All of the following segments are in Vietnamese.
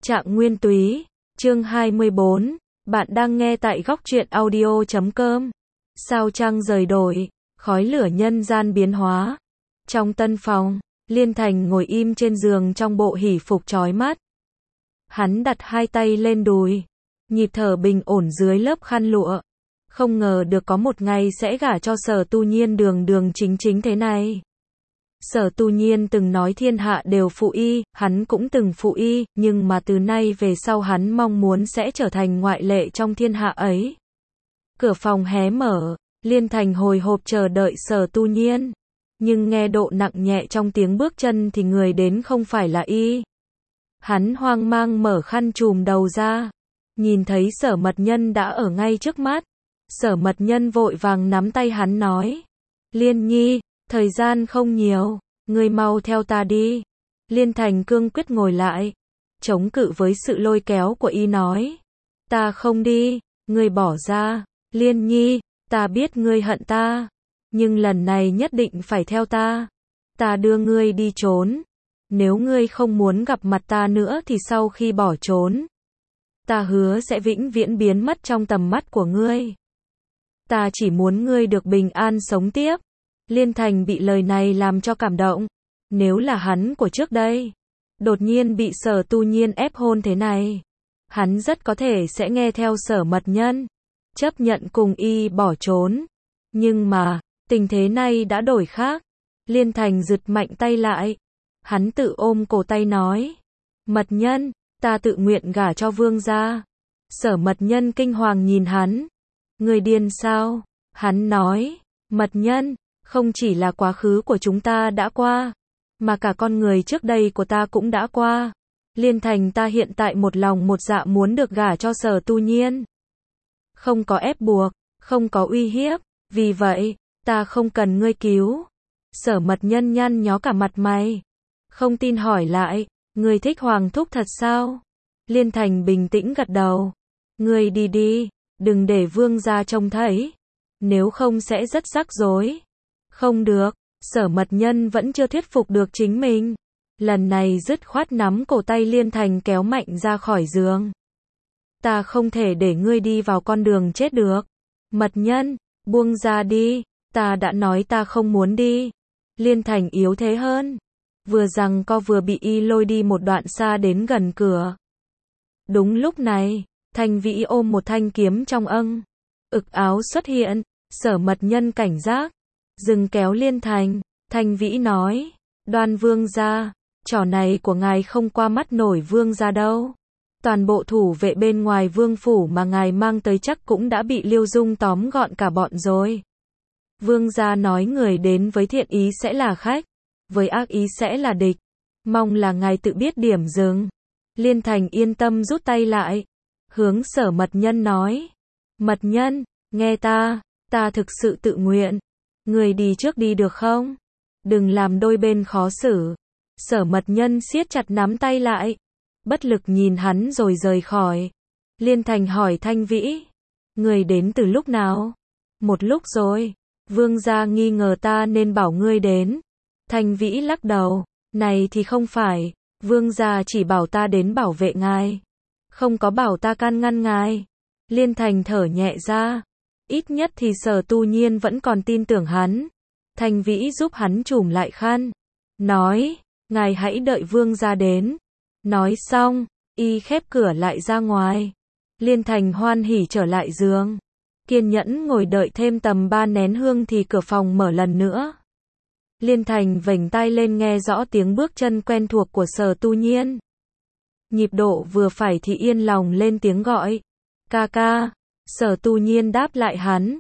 Trạng Nguyên Túy, chương 24, bạn đang nghe tại góc truyện audio.com. Sao trăng rời đổi, khói lửa nhân gian biến hóa. Trong tân phòng, Liên Thành ngồi im trên giường trong bộ hỷ phục chói mắt. Hắn đặt hai tay lên đùi, nhịp thở bình ổn dưới lớp khăn lụa. Không ngờ được có một ngày sẽ gả cho Sở Tu Nhiên đường đường chính chính thế này. Sở Tu Nhiên từng nói thiên hạ đều phụ y, hắn cũng từng phụ y, nhưng mà từ nay về sau hắn mong muốn sẽ trở thành ngoại lệ trong thiên hạ ấy. Cửa phòng hé mở, Liên Thành hồi hộp chờ đợi Sở Tu Nhiên, nhưng nghe độ nặng nhẹ trong tiếng bước chân thì người đến không phải là y. Hắn hoang mang mở khăn trùm đầu ra, nhìn thấy Sở Mật Nhân đã ở ngay trước mắt. Sở Mật Nhân vội vàng nắm tay hắn nói: Liên Nhi, thời gian không nhiều, ngươi mau theo ta đi. Liên Thành cương quyết ngồi lại, chống cự với sự lôi kéo của y nói: Ta không đi, ngươi bỏ ra. Liên Nhi, ta biết ngươi hận ta, nhưng lần này nhất định phải theo ta. Ta đưa ngươi đi trốn. Nếu ngươi không muốn gặp mặt ta nữa thì sau khi bỏ trốn, ta hứa sẽ vĩnh viễn biến mất trong tầm mắt của ngươi. Ta chỉ muốn ngươi được bình an sống tiếp. Liên Thành bị lời này làm cho cảm động. Nếu là hắn của trước đây, đột nhiên bị Sở Tu Nhiên ép hôn thế này, hắn rất có thể sẽ nghe theo Sở Mật Nhân, chấp nhận cùng y bỏ trốn. Nhưng mà, tình thế này đã đổi khác. Liên Thành giật mạnh tay lại. Hắn tự ôm cổ tay nói: Mật Nhân, ta tự nguyện gả cho vương gia. Sở Mật Nhân kinh hoàng nhìn hắn. Người điên sao? Hắn nói: Mật Nhân, không chỉ là quá khứ của chúng ta đã qua, mà cả con người trước đây của ta cũng đã qua. Liên Thành ta hiện tại một lòng một dạ muốn được gả cho Sở Tu Nhiên. Không có ép buộc, không có uy hiếp, vì vậy, ta không cần ngươi cứu. Sở Mật Nhân nhăn nhó cả mặt mày, không tin hỏi lại: Ngươi thích Hoàng thúc thật sao? Liên Thành bình tĩnh gật đầu. Ngươi đi đi, đừng để vương gia trông thấy, nếu không sẽ rất rắc rối. Không được, Sở Mật Nhân vẫn chưa thuyết phục được chính mình. Lần này dứt khoát nắm cổ tay Liên Thành kéo mạnh ra khỏi giường. Ta không thể để ngươi đi vào con đường chết được. Mật Nhân, buông ra đi, ta đã nói ta không muốn đi. Liên Thành yếu thế hơn, vừa giằng co vừa bị y lôi đi một đoạn xa đến gần cửa. Đúng lúc này, Thanh Vĩ ôm một thanh kiếm trong ực áo xuất hiện. Sở Mật Nhân cảnh giác, dừng kéo Liên Thành. Thanh Vĩ nói: Đoan vương gia, trò này của ngài không qua mắt nổi vương gia đâu. Toàn bộ thủ vệ bên ngoài vương phủ mà ngài mang tới chắc cũng đã bị Liêu Dung tóm gọn cả bọn rồi. Vương gia nói người đến với thiện ý sẽ là khách, với ác ý sẽ là địch. Mong là ngài tự biết điểm dừng. Liên Thành yên tâm rút tay lại, hướng Sở Mật Nhân nói: Mật Nhân, nghe ta thực sự tự nguyện. Người đi trước đi được không? Đừng làm đôi bên khó xử. Sở Mật Nhân siết chặt nắm tay lại, bất lực nhìn hắn rồi rời khỏi. Liên Thành hỏi Thanh Vĩ: Người đến từ lúc nào? Một lúc rồi. Vương gia nghi ngờ ta nên bảo ngươi đến. Thanh Vĩ lắc đầu: Này thì không phải, vương gia chỉ bảo ta đến bảo vệ ngài, không có bảo ta can ngăn ngài. Liên Thành thở nhẹ ra, ít nhất thì Sở Tu Nhiên vẫn còn tin tưởng hắn. Thanh Vĩ giúp hắn trùm lại khăn, nói: Ngài hãy đợi vương gia đến. Nói xong, y khép cửa lại ra ngoài. Liên Thành hoan hỉ trở lại giường, kiên nhẫn ngồi đợi thêm tầm 3 nén hương thì cửa phòng mở lần nữa. Liên Thành vểnh tai lên nghe rõ tiếng bước chân quen thuộc của Sở Tu Nhiên. Nhịp độ vừa phải thì yên lòng lên tiếng gọi: Ca ca. Sở Tu Nhiên đáp lại hắn.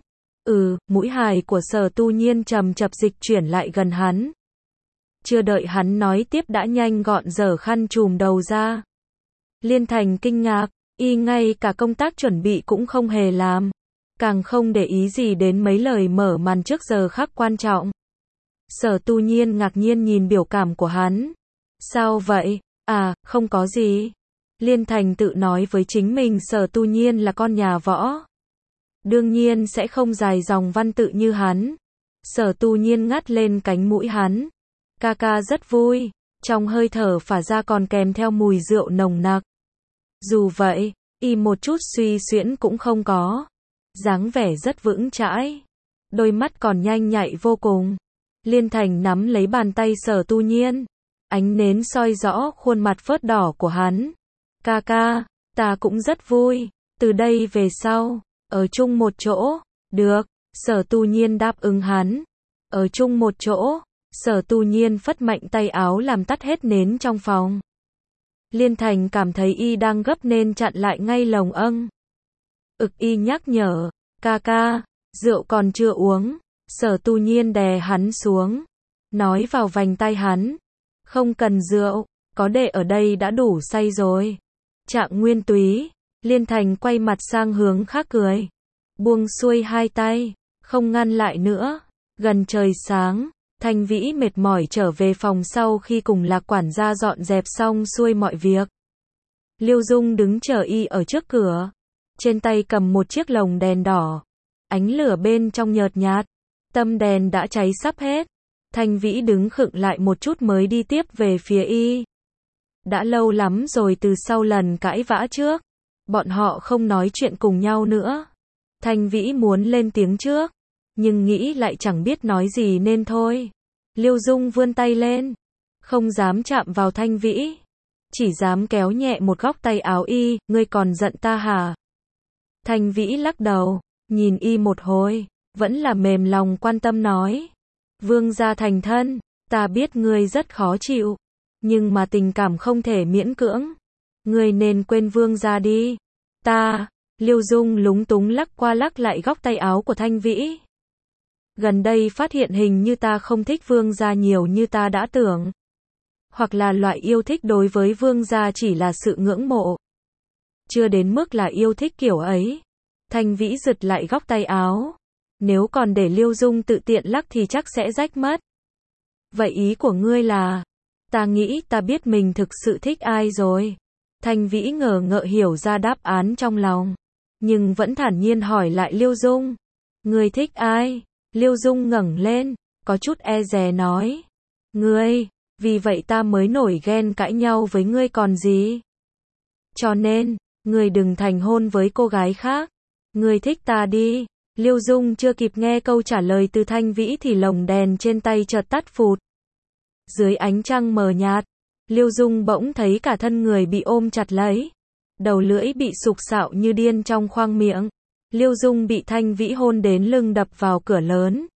Mũi hài của Sở Tu Nhiên chậm chậm dịch chuyển lại gần hắn. Chưa đợi hắn nói tiếp đã nhanh gọn giở khăn trùm đầu ra. Liên Thành kinh ngạc, y ngay cả công tác chuẩn bị cũng không hề làm, càng không để ý gì đến mấy lời mở màn trước giờ khắc quan trọng. Sở Tu Nhiên ngạc nhiên nhìn biểu cảm của hắn. Sao vậy? Không có gì. Liên Thành tự nói với chính mình Sở Tu Nhiên là con nhà võ, đương nhiên sẽ không dài dòng văn tự như hắn. Sở Tu Nhiên ngắt lên cánh mũi hắn. Ca ca rất vui. Trong hơi thở phả ra còn kèm theo mùi rượu nồng nặc. Dù vậy, y một chút suy xuyễn cũng không có. Dáng vẻ rất vững chãi. Đôi mắt còn nhanh nhạy vô cùng. Liên Thành nắm lấy bàn tay Sở Tu Nhiên. Ánh nến soi rõ khuôn mặt phớt đỏ của hắn. Ca ca, ta cũng rất vui. Từ đây về sau, ở chung một chỗ. Được, Sở Tu Nhiên đáp ứng hắn. Ở chung một chỗ. Sở Tu Nhiên phất mạnh tay áo làm tắt hết nến trong phòng. Liên Thành cảm thấy y đang gấp nên chặn lại ngay lồng âng. Y nhắc nhở, ca ca, rượu còn chưa uống. Sở Tu Nhiên đè hắn xuống, nói vào vành tai hắn, không cần rượu, có để ở đây đã đủ say rồi. Trạng Nguyên Túy, Liên Thành quay mặt sang hướng khác cười, buông xuôi hai tay, không ngăn lại nữa. Gần trời sáng, Thanh Vĩ mệt mỏi trở về phòng sau khi cùng Lạc quản gia dọn dẹp xong xuôi mọi việc. Liêu Dung đứng chờ y ở trước cửa, trên tay cầm một chiếc lồng đèn đỏ, ánh lửa bên trong nhợt nhạt, tâm đèn đã cháy sắp hết. Thanh Vĩ đứng khựng lại một chút mới đi tiếp về phía y. Đã lâu lắm rồi từ sau lần cãi vã trước, bọn họ không nói chuyện cùng nhau nữa. Thanh Vĩ muốn lên tiếng trước, nhưng nghĩ lại chẳng biết nói gì nên thôi. Liêu Dung vươn tay lên, không dám chạm vào Thanh Vĩ, chỉ dám kéo nhẹ một góc tay áo y. Ngươi còn giận ta hả? Thanh Vĩ lắc đầu, nhìn y một hồi, vẫn là mềm lòng quan tâm nói. Vương gia thành thân, ta biết ngươi rất khó chịu, nhưng mà tình cảm không thể miễn cưỡng. Ngươi nên quên vương gia đi. Ta, Liêu Dung lúng túng lắc qua lắc lại góc tay áo của Thanh Vĩ. Gần đây phát hiện hình như ta không thích vương gia nhiều như ta đã tưởng. Hoặc là loại yêu thích đối với vương gia chỉ là sự ngưỡng mộ, chưa đến mức là yêu thích kiểu ấy. Thanh Vĩ giật lại góc tay áo. Nếu còn để Liêu Dung tự tiện lắc thì chắc sẽ rách mất. Vậy ý của ngươi là, ta nghĩ ta biết mình thực sự thích ai rồi. Thanh Vĩ ngờ ngợ hiểu ra đáp án trong lòng, nhưng vẫn thản nhiên hỏi lại Liêu Dung. Ngươi thích ai? Liêu Dung ngẩng lên, có chút e dè nói. Ngươi, vì vậy ta mới nổi ghen cãi nhau với ngươi còn gì. Cho nên, ngươi đừng thành hôn với cô gái khác. Ngươi thích ta đi. Liêu Dung chưa kịp nghe câu trả lời từ Thanh Vĩ thì lồng đèn trên tay chợt tắt phụt. Dưới ánh trăng mờ nhạt, Liêu Dung bỗng thấy cả thân người bị ôm chặt lấy. Đầu lưỡi bị sục sạo như điên trong khoang miệng. Liêu Dung bị Thanh Vĩ hôn đến lưng đập vào cửa lớn.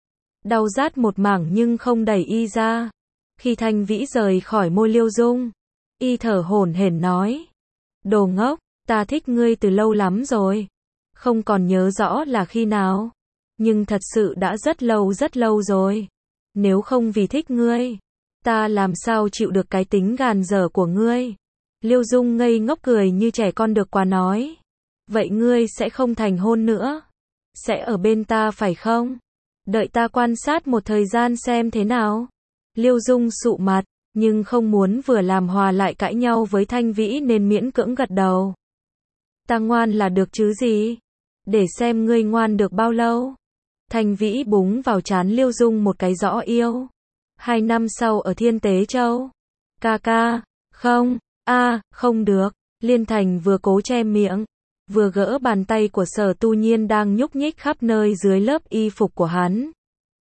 Đau rát một mảng nhưng không đẩy y ra. Khi Thanh Vĩ rời khỏi môi Liêu Dung, y thở hổn hển nói. Đồ ngốc, ta thích ngươi từ lâu lắm rồi. Không còn nhớ rõ là khi nào, nhưng thật sự đã rất lâu rồi. Nếu không vì thích ngươi, ta làm sao chịu được cái tính gàn dở của ngươi. Liêu Dung ngây ngốc cười như trẻ con được quà nói. Vậy ngươi sẽ không thành hôn nữa? Sẽ ở bên ta phải không? Đợi ta quan sát một thời gian xem thế nào. Liêu Dung sụ mặt, nhưng không muốn vừa làm hòa lại cãi nhau với Thanh Vĩ nên miễn cưỡng gật đầu. Ta ngoan là được chứ gì? Để xem ngươi ngoan được bao lâu. Thanh Vĩ búng vào trán Liêu Dung một cái rõ yêu. 2 năm sau ở Thiên Tế Châu. Ca ca, không, không được. Liên Thành vừa cố che miệng, vừa gỡ bàn tay của Sở Tu Nhiên đang nhúc nhích khắp nơi dưới lớp y phục của hắn.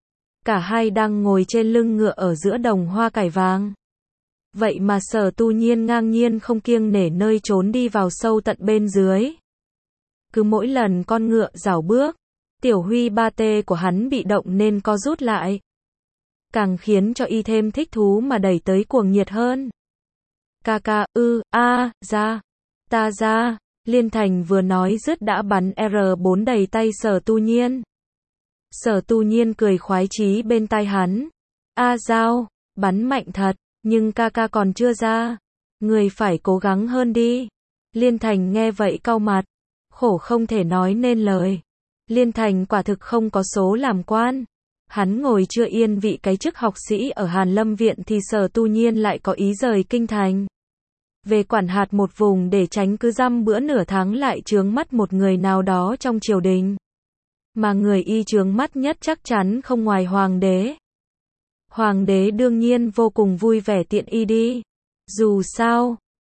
Cả hai đang ngồi trên lưng ngựa ở giữa đồng hoa cải vàng. Vậy mà Sở Tu Nhiên ngang nhiên không kiêng nể nơi trốn đi vào sâu tận bên dưới. Cứ mỗi lần con ngựa rảo bước, tiểu huy ba tê của hắn bị động nên co rút lại. Càng khiến cho y thêm thích thú mà đẩy tới cuồng nhiệt hơn. Ca ca, ra, ta ra. Liên Thành vừa nói dứt đã bắn R4 đầy tay Sở Tu Nhiên. Sở Tu Nhiên cười khoái chí bên tai hắn. Dao, bắn mạnh thật, nhưng ca ca còn chưa ra. Người phải cố gắng hơn đi. Liên Thành nghe vậy cau mặt, khổ không thể nói nên lời. Liên Thành quả thực không có số làm quan. Hắn ngồi chưa yên vị cái chức học sĩ ở Hàn Lâm Viện thì Sở Tu Nhiên lại có ý rời kinh thành. Về quản hạt một vùng để tránh cứ dăm bữa nửa tháng lại chướng mắt một người nào đó trong triều đình. Mà người y chướng mắt nhất chắc chắn không ngoài hoàng đế. Hoàng đế đương nhiên vô cùng vui vẻ tiện y đi. Dù sao,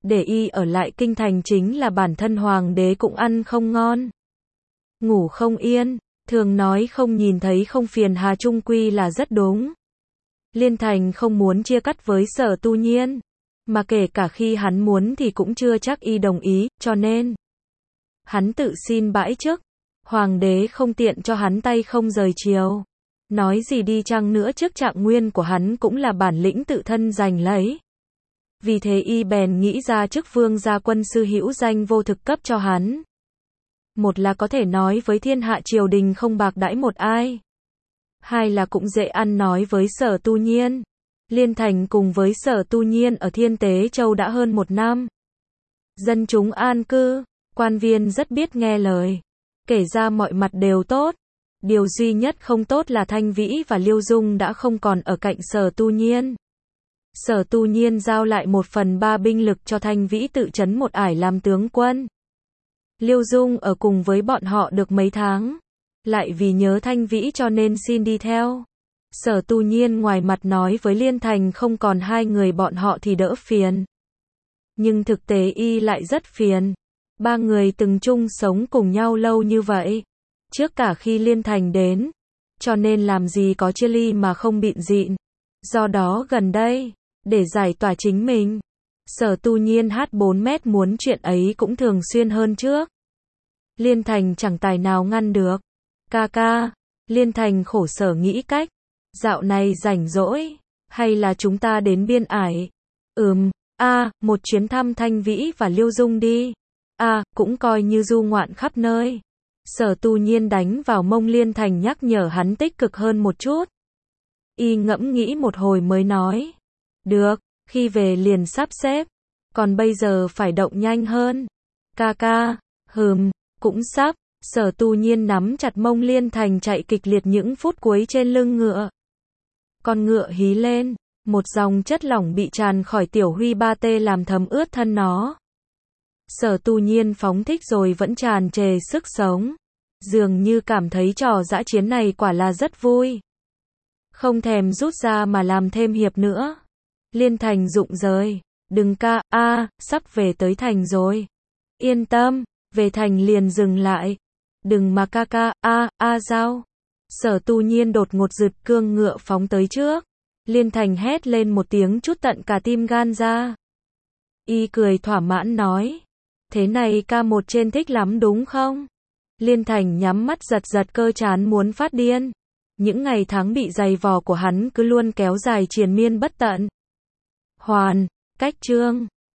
để y ở lại kinh thành chính là bản thân hoàng đế cũng ăn không ngon, ngủ không yên, thường nói không nhìn thấy không phiền hà chung quy là rất đúng. Liên Thành không muốn chia cắt với Sở Tu Nhiên, mà kể cả khi hắn muốn thì cũng chưa chắc y đồng ý, cho nên hắn tự xin bãi chức. Hoàng đế không tiện cho hắn tay không rời triều. Nói gì đi chăng nữa chức trạng nguyên của hắn cũng là bản lĩnh tự thân giành lấy. Vì thế y bèn nghĩ ra chức vương gia quân sư hữu danh vô thực cấp cho hắn. Một là có thể nói với thiên hạ triều đình không bạc đãi một ai. Hai là cũng dễ ăn nói với Sở Tu Nhiên. Liên Thành cùng với Sở Tu Nhiên ở Thiên Tế Châu đã hơn 1 năm. Dân chúng an cư, quan viên rất biết nghe lời. Kể ra mọi mặt đều tốt. Điều duy nhất không tốt là Thanh Vĩ và Liêu Dung đã không còn ở cạnh Sở Tu Nhiên. Sở Tu Nhiên giao lại 1/3 binh lực cho Thanh Vĩ tự trấn một ải làm tướng quân. Liêu Dung ở cùng với bọn họ được mấy tháng, lại vì nhớ Thanh Vĩ cho nên xin đi theo. Sở Tu Nhiên ngoài mặt nói với Liên Thành không còn hai người bọn họ thì đỡ phiền. Nhưng thực tế y lại rất phiền. Ba người từng chung sống cùng nhau lâu như vậy. Trước cả khi Liên Thành đến. Cho nên làm gì có chia ly mà không bịn dịn. Do đó gần đây, để giải tỏa chính mình, Sở Tu Nhiên H4M muốn chuyện ấy cũng thường xuyên hơn trước. Liên Thành chẳng tài nào ngăn được. Ca ca, Liên Thành khổ sở nghĩ cách. Dạo này rảnh rỗi, hay là chúng ta đến biên ải? Một chuyến thăm Thanh Vĩ và Liêu Dung đi. Cũng coi như du ngoạn khắp nơi. Sở Tu Nhiên đánh vào mông Liên Thành nhắc nhở hắn tích cực hơn một chút. Y ngẫm nghĩ một hồi mới nói. Được, khi về liền sắp xếp. Còn bây giờ phải động nhanh hơn. Ca ca, cũng sắp. Sở Tu Nhiên nắm chặt mông Liên Thành chạy kịch liệt những phút cuối trên lưng ngựa. Con ngựa hí lên, một dòng chất lỏng bị tràn khỏi tiểu huy ba tê làm thấm ướt thân nó. Sở Tu Nhiên phóng thích rồi vẫn tràn trề sức sống. Dường như cảm thấy trò dã chiến này quả là rất vui. Không thèm rút ra mà làm thêm hiệp nữa. Liên Thành rụng rời. Đừng ca, sắp về tới thành rồi. Yên tâm, về thành liền dừng lại. Đừng mà ca ca, giao. Sở Tu Nhiên đột ngột giật cương ngựa phóng tới trước. Liên Thành hét lên một tiếng chút tận cả tim gan ra. Y cười thỏa mãn nói. Thế này ca một trên thích lắm đúng không? Liên Thành nhắm mắt giật giật cơ trán muốn phát điên. Những ngày tháng bị dày vò của hắn cứ luôn kéo dài triền miên bất tận. Cách chương